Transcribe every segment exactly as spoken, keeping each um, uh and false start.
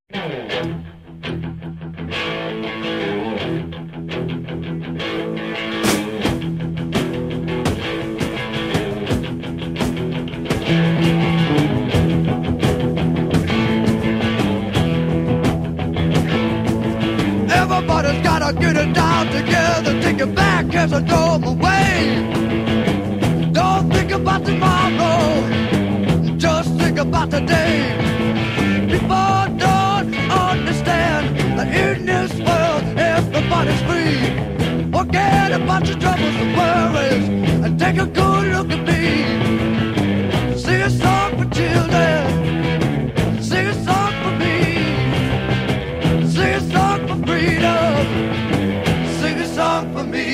Everybody's gotta get it down together, take it back as I throw 'em away. Don't think about tomorrow, just think about today. People don't understand that in this world everybody's free. Forget about your troubles and worries and take a good look at me. Sing a song for children, sing a song for me. Sing a song for freedom, sing a song for me.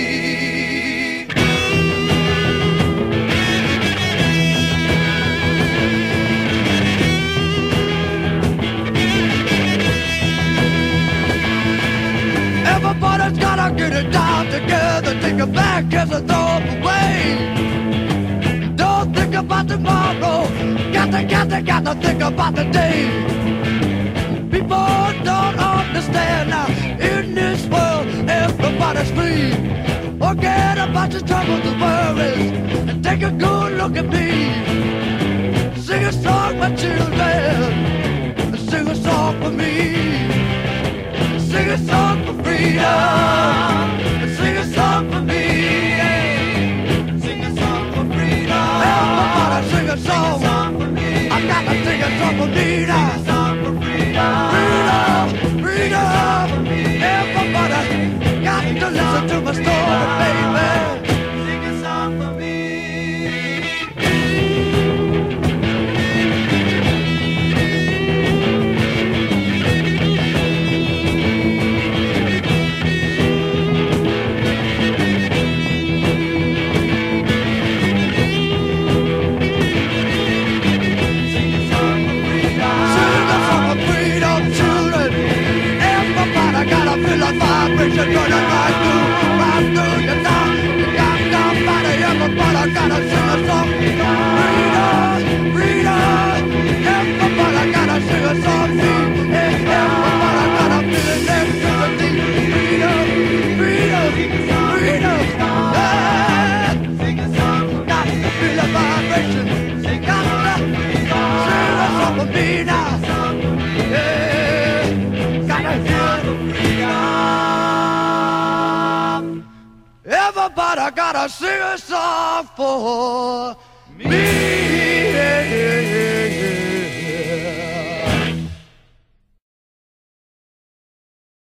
Everybody's gotta get it down together, take it back as I throw 'em away. Don't think about tomorrow, got to, got to, got to think about the day. People don't understand now, in this world everybody's free. Forget about your troubles and worries and take a good look at me. Sing a song, my children, sing a song for me. Sing a song for freedom, sing a song for me. Sing a song for freedom. Everybody sing a song, sing a song for me. I gotta sing a song for me now. Sing a song for freedom, freedom, freedom. Everybody got to listen to my story, baby. Sing a song for me. Vibration running right through, right through your tongue. You got somebody, everybody gotta sing a song. Freedom, freedom. Everybody gotta sing a song. Everybody gotta feel it next to the deep. Freedom, freedom, freedom. Yeah. Sing a song. Got to feel the vibration. Got to sing a song for me now. Yeah. Gotta hear the freedom. Everybody gotta sing a song for me.